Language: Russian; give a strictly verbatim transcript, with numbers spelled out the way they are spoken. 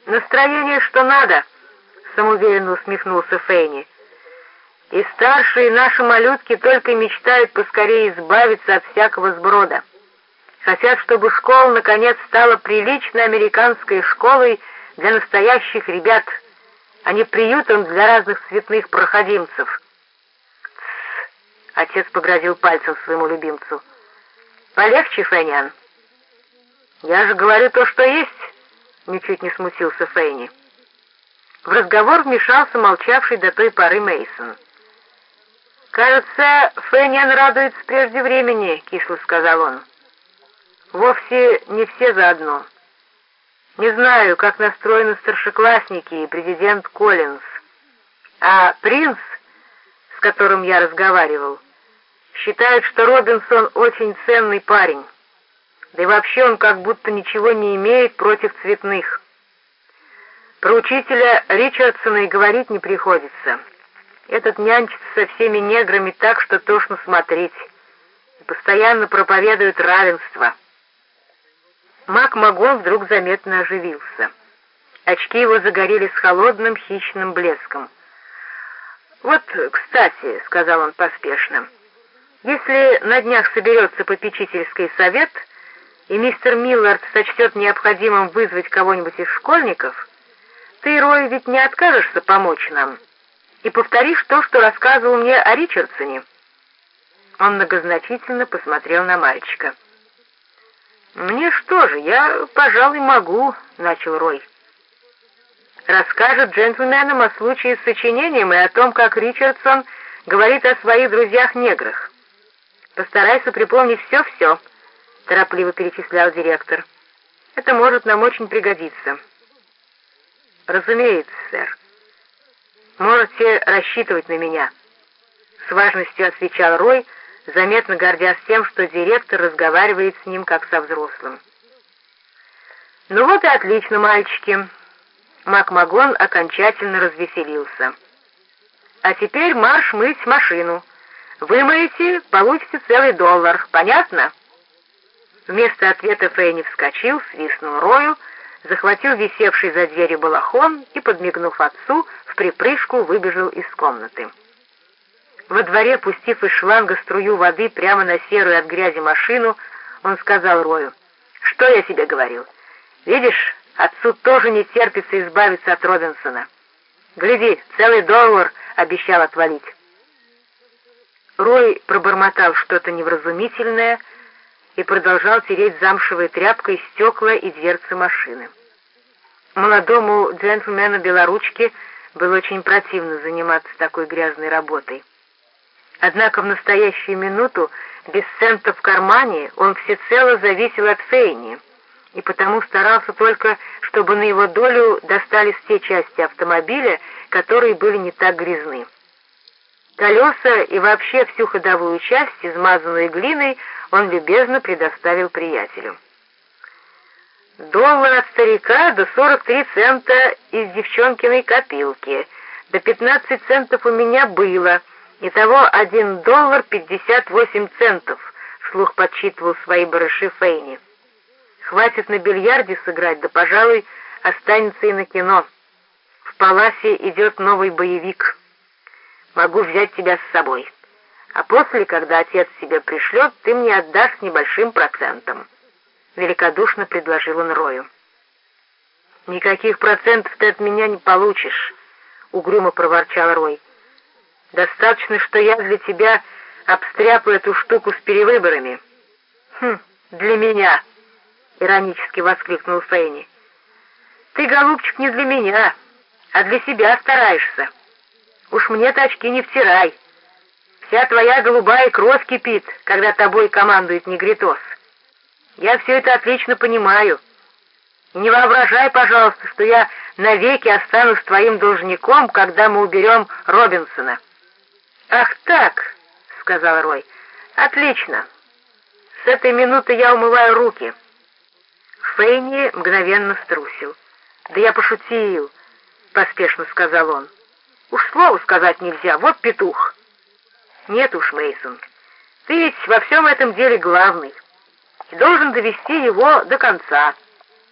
Настроение что надо, самоуверенно усмехнулся Фейни. И старшие наши малютки только мечтают поскорее избавиться от всякого сброда. Хотят, чтобы школа наконец стала приличной американской школой для настоящих ребят, а не приютом для разных цветных проходимцев. «Тссс!» — отец погрозил пальцем своему любимцу. «Полегче, Фэниан». «Я же говорю то, что есть», — ничуть не смутился Фейни. В разговор вмешался молчавший до той поры Мейсон. «Кажется, Фэниан радуется прежде времени», — кисло сказал он. «Вовсе не все заодно. Не знаю, как настроены старшеклассники и президент Коллинз, а принц, с которым я разговаривал, считает, что Робинсон очень ценный парень, да и вообще он как будто ничего не имеет против цветных. Про учителя Ричардсона и говорить не приходится. Этот нянчится со всеми неграми так, что тошно смотреть, и постоянно проповедует равенство». Мак Магон вдруг заметно оживился. Очки его загорелись холодным хищным блеском. «Вот, кстати, — сказал он поспешно, — если на днях соберется попечительский совет, и мистер Миллард сочтет необходимым вызвать кого-нибудь из школьников, ты, Рой, ведь не откажешься помочь нам и повторишь то, что рассказывал мне о Ричардсоне?» Он многозначительно посмотрел на мальчика. «Мне что же, я, пожалуй, могу», — начал Рой. «Расскажет джентльменам о случае с сочинением и о том, как Ричардсон говорит о своих друзьях-неграх. Постарайся припомнить все-все», — торопливо перечислял директор. «Это может нам очень пригодиться». «Разумеется, сэр. Можете рассчитывать на меня», — с важностью отвечал Рой, заметно гордясь тем, что директор разговаривает с ним как со взрослым. «Ну вот и отлично, мальчики». Мак Магон окончательно развеселился. «А теперь марш мыть машину. Вымоете, получите целый доллар. Понятно?» Вместо ответа Фейни вскочил, свистнул Рою, захватил висевший за дверью балахон и, подмигнув отцу, в припрыжку выбежал из комнаты. Во дворе, пустив из шланга струю воды прямо на серую от грязи машину, он сказал Рою: «Что я тебе говорил? Видишь, отцу тоже не терпится избавиться от Робинсона. Гляди, целый доллар обещал отвалить». Рой пробормотал что-то невразумительное и продолжал тереть замшевой тряпкой стекла и дверцы машины. Молодому джентльмену-белоручке было очень противно заниматься такой грязной работой. Однако в настоящую минуту, без цента в кармане, он всецело зависел от Фейни, и потому старался только, чтобы на его долю достались те части автомобиля, которые были не так грязны. Колеса и вообще всю ходовую часть, измазанную глиной, он любезно предоставил приятелю. «Доллар от старика до сорок три цента из девчонкиной копилки, до пятнадцать центов у меня было. Итого один доллар пятьдесят восемь центов», — вслух подсчитывал свои барыши Фейни. «Хватит на бильярде сыграть, да, пожалуй, останется и на кино. В Паласе идет новый боевик. Могу взять тебя с собой. А после, когда отец тебя пришлет, ты мне отдашь с небольшим процентом», — великодушно предложил он Рою. «Никаких процентов ты от меня не получишь», — угрюмо проворчал Рой. «Достаточно, что я для тебя обстряпаю эту штуку с перевыборами». «Хм, для меня», — иронически воскликнул Фейни. «Ты, голубчик, не для меня, а для себя стараешься. Уж мне-то очки не втирай. Вся твоя голубая кровь кипит, когда тобой командует негритос. Я все это отлично понимаю. И не воображай, пожалуйста, что я навеки останусь твоим должником, когда мы уберем Робинсона». «Ах так», — сказал Рой, — «отлично. С этой минуты я умываю руки». Фейни мгновенно струсил. «Да я пошутил», — поспешно сказал он. «Уж слово сказать нельзя, вот петух». «Нет уж, Мейсон, ты ведь во всем этом деле главный и должен довести его до конца».